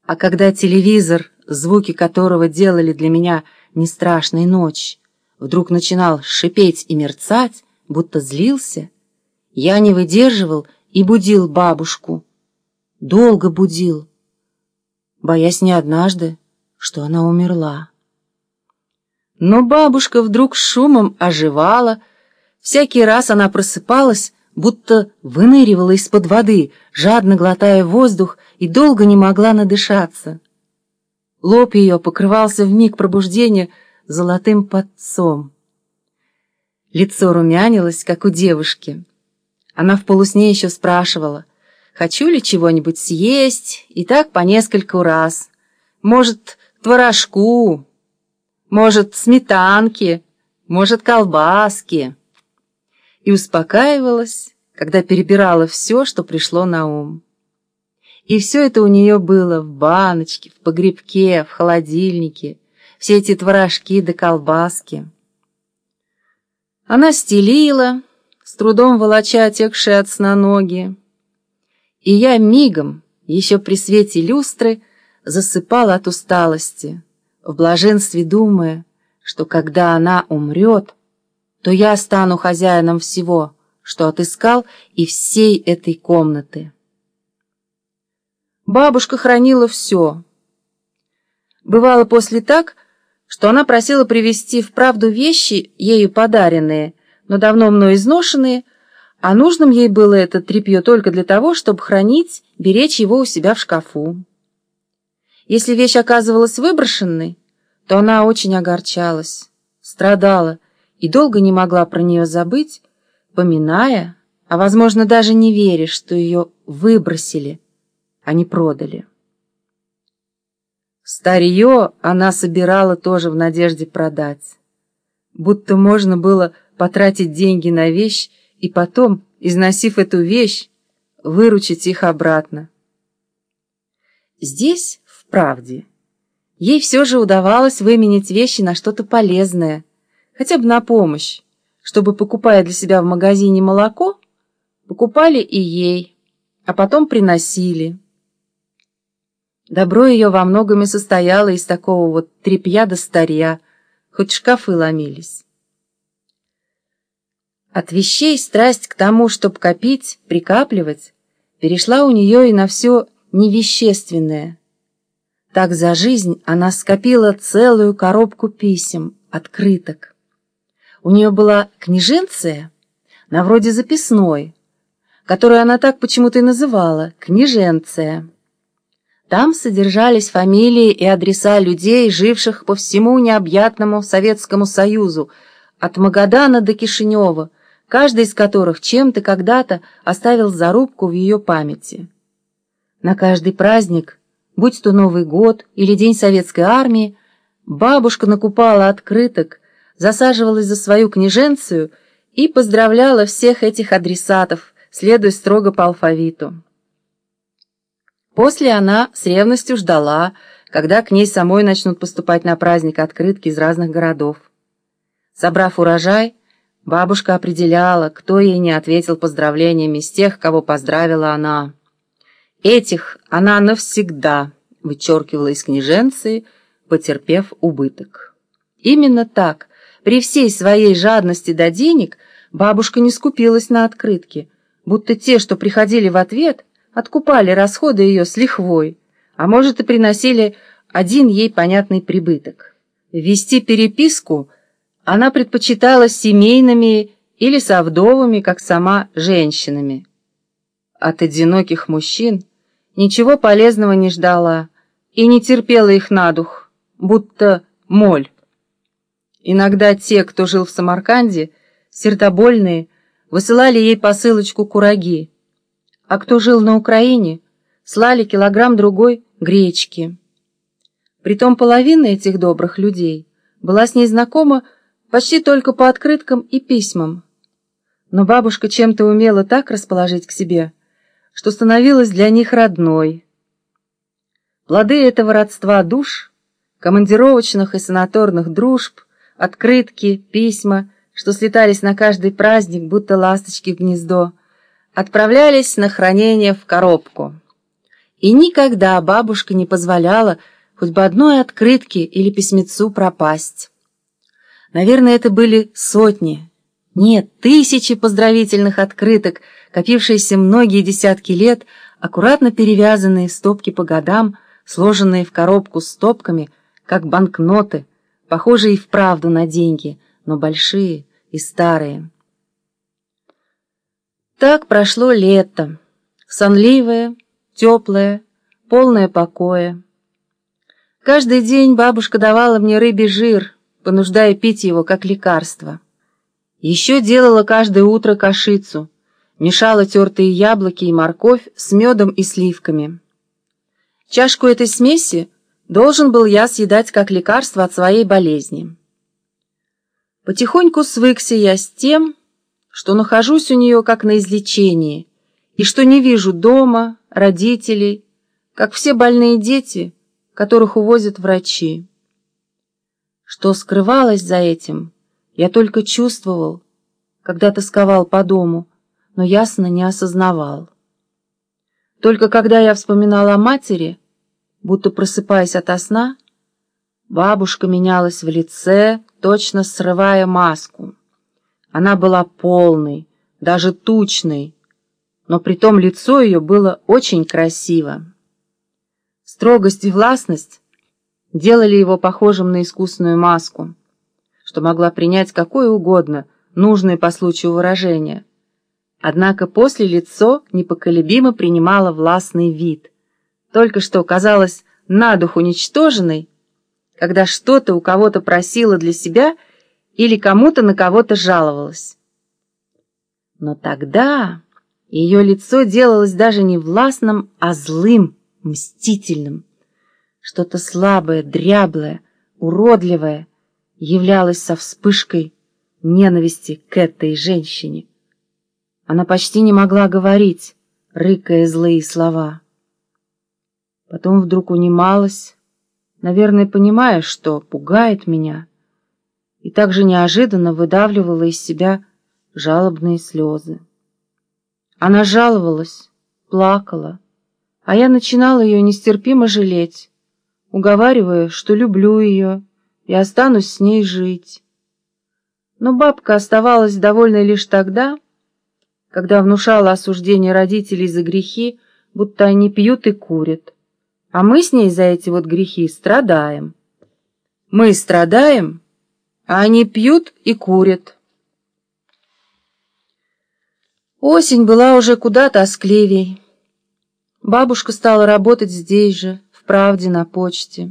А когда телевизор, звуки которого делали для меня не страшной ночь, вдруг начинал шипеть и мерцать, будто злился, я не выдерживал и будил бабушку. Долго будил, боясь не однажды, что она умерла. Но бабушка вдруг шумом оживала. Всякий раз она просыпалась, будто выныривала из-под воды, жадно глотая воздух, и долго не могла надышаться. Лоб ее покрывался вмиг пробуждения золотым подцом. Лицо румянилось, как у девушки. Она в полусне еще спрашивала, хочу ли чего-нибудь съесть, и так по нескольку раз. Может, творожку, может, сметанки, может, колбаски. И успокаивалась, когда перебирала все, что пришло на ум. И все это у нее было в баночке, в погребке, в холодильнике, все эти творожки да колбаски. Она стелила, с трудом волоча отекшие от сна ноги, и я мигом, еще при свете люстры, засыпала от усталости, в блаженстве думая, что когда она умрет, то я стану хозяином всего, что отыскал, и всей этой комнаты. Бабушка хранила все. Бывало после так, что она просила привезти вправду вещи, ею подаренные, но давно мной изношенные, а нужным ей было это тряпье только для того, чтобы хранить, беречь его у себя в шкафу. Если вещь оказывалась выброшенной, то она очень огорчалась, страдала и долго не могла про нее забыть, поминая, а, возможно, даже не веря, что ее выбросили, а не продали. Старье она собирала тоже в надежде продать, будто можно было потратить деньги на вещь и потом, износив эту вещь, выручить их обратно. Здесь, в правде, ей все же удавалось выменять вещи на что-то полезное, хотя бы на помощь, чтобы, покупая для себя в магазине молоко, покупали и ей, а потом приносили. Добро ее во многом и состояло из такого вот тряпья да старья, хоть шкафы ломились. От вещей страсть к тому, чтобы копить, прикапливать, перешла у нее и на все невещественное. Так за жизнь она скопила целую коробку писем, открыток. У нее была книженция, на вроде записной, которую она так почему-то и называла «книженция». Там содержались фамилии и адреса людей, живших по всему необъятному Советскому Союзу, от Магадана до Кишинева, каждый из которых чем-то когда-то оставил зарубку в ее памяти. На каждый праздник, будь то Новый год или День Советской Армии, бабушка накупала открыток, засаживалась за свою книженцию и поздравляла всех этих адресатов, следуя строго по алфавиту. После она с ревностью ждала, когда к ней самой начнут поступать на праздник открытки из разных городов. Собрав урожай, бабушка определяла, кто ей не ответил поздравлениями с тех, кого поздравила она. Этих она навсегда вычеркивала из книженции, потерпев убыток. Именно так, при всей своей жадности до денег, бабушка не скупилась на открытки, будто те, что приходили в ответ, откупали расходы ее с лихвой, а может и приносили один ей понятный прибыток. Вести переписку она предпочитала с семейными или со вдовами, как сама, женщинами. От одиноких мужчин ничего полезного не ждала и не терпела их на дух, будто моль. Иногда те, кто жил в Самарканде, сердобольные, высылали ей посылочку кураги, а кто жил на Украине, слали килограмм-другой гречки. Притом половина этих добрых людей была с ней знакома почти только по открыткам и письмам. Но бабушка чем-то умела так расположить к себе, что становилась для них родной. Плоды этого родства душ, командировочных и санаторных дружб, открытки, письма, что слетались на каждый праздник, будто ласточки в гнездо, отправлялись на хранение в коробку. И никогда бабушка не позволяла хоть бы одной открытке или письмецу пропасть. Наверное, это были сотни, нет, тысячи поздравительных открыток, копившиеся многие десятки лет, аккуратно перевязанные в стопки по годам, сложенные в коробку с стопками, как банкноты, похожие и вправду на деньги, но большие и старые. Так прошло лето, сонливое, теплое, полное покоя. Каждый день бабушка давала мне рыбий жир, понуждая пить его как лекарство. Еще делала каждое утро кашицу, мешала тертые яблоки и морковь с медом и сливками. Чашку этой смеси должен был я съедать как лекарство от своей болезни. Потихоньку свыкся я с тем, что нахожусь у нее как на излечении, и что не вижу дома, родителей, как все больные дети, которых увозят врачи. Что скрывалось за этим, я только чувствовал, когда тосковал по дому, но ясно не осознавал. Только когда я вспоминал о матери, будто просыпаясь ото сна, бабушка менялась в лице, точно срывая маску. Она была полной, даже тучной, но притом лицо ее было очень красиво. Строгость и властность делали его похожим на искусную маску, что могла принять какое угодно, нужное по случаю выражение. Однако после лицо непоколебимо принимало властный вид, только что казалось на дух уничтоженной, когда что-то у кого-то просила для себя или кому-то на кого-то жаловалась. Но тогда ее лицо делалось даже не властным, а злым, мстительным. Что-то слабое, дряблое, уродливое являлось со вспышкой ненависти к этой женщине. Она почти не могла говорить, рыкая злые слова. Потом вдруг унималась, наверное, понимая, что пугает меня, и также неожиданно выдавливала из себя жалобные слезы. Она жаловалась, плакала, а я начинала ее нестерпимо жалеть, уговаривая, что люблю ее и останусь с ней жить. Но бабка оставалась довольной лишь тогда, когда внушала осуждение родителей за грехи, будто они пьют и курят, а мы с ней за эти вот грехи страдаем. Мы страдаем, а они пьют и курят. Осень была уже куда тоскливей. Бабушка стала работать здесь же, в «Правде», на почте.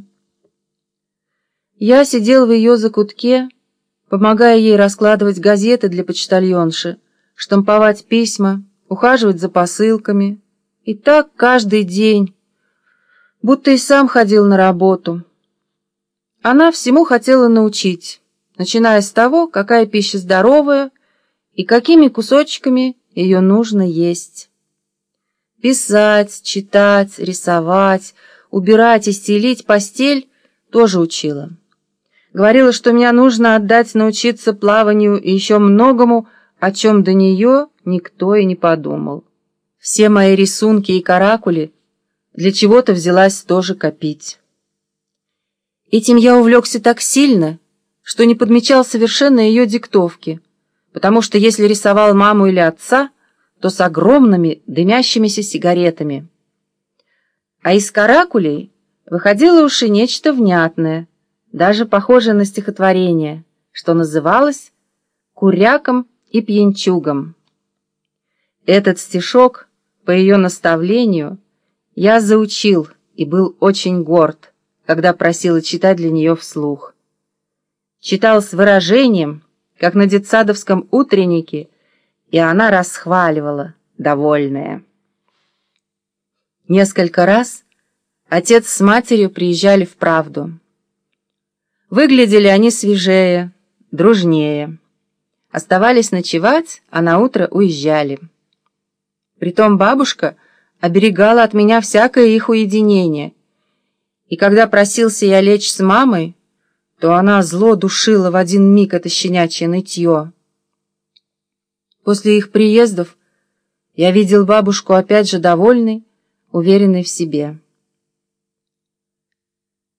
Я сидел в ее закутке, помогая ей раскладывать газеты для почтальонши, штамповать письма, ухаживать за посылками. И так каждый день, будто и сам ходил на работу. Она всему хотела научить, начиная с того, какая пища здоровая и какими кусочками ее нужно есть. Писать, читать, рисовать, убирать и стелить постель тоже учила. Говорила, что меня нужно отдать научиться плаванию и еще многому, о чем до нее никто и не подумал. Все мои рисунки и каракули для чего-то взялась тоже копить. Этим я увлекся так сильно, что не подмечал совершенно ее диктовки, потому что если рисовал маму или отца, то с огромными дымящимися сигаретами. А из каракулей выходило уж и нечто внятное, даже похожее на стихотворение, что называлось «Куряком и пьянчугом». Этот стишок, по ее наставлению, я заучил и был очень горд, когда просила читать для нее вслух. Читал с выражением, как на детсадовском утреннике, и она расхваливала, довольная. Несколько раз отец с матерью приезжали в «Правду». Выглядели они свежее, дружнее. Оставались ночевать, а наутро уезжали. Притом бабушка оберегала от меня всякое их уединение, и когда просился я лечь с мамой, то она зло душила в один миг это щенячье нытье. После их приездов я видел бабушку опять же довольной, уверенный в себе.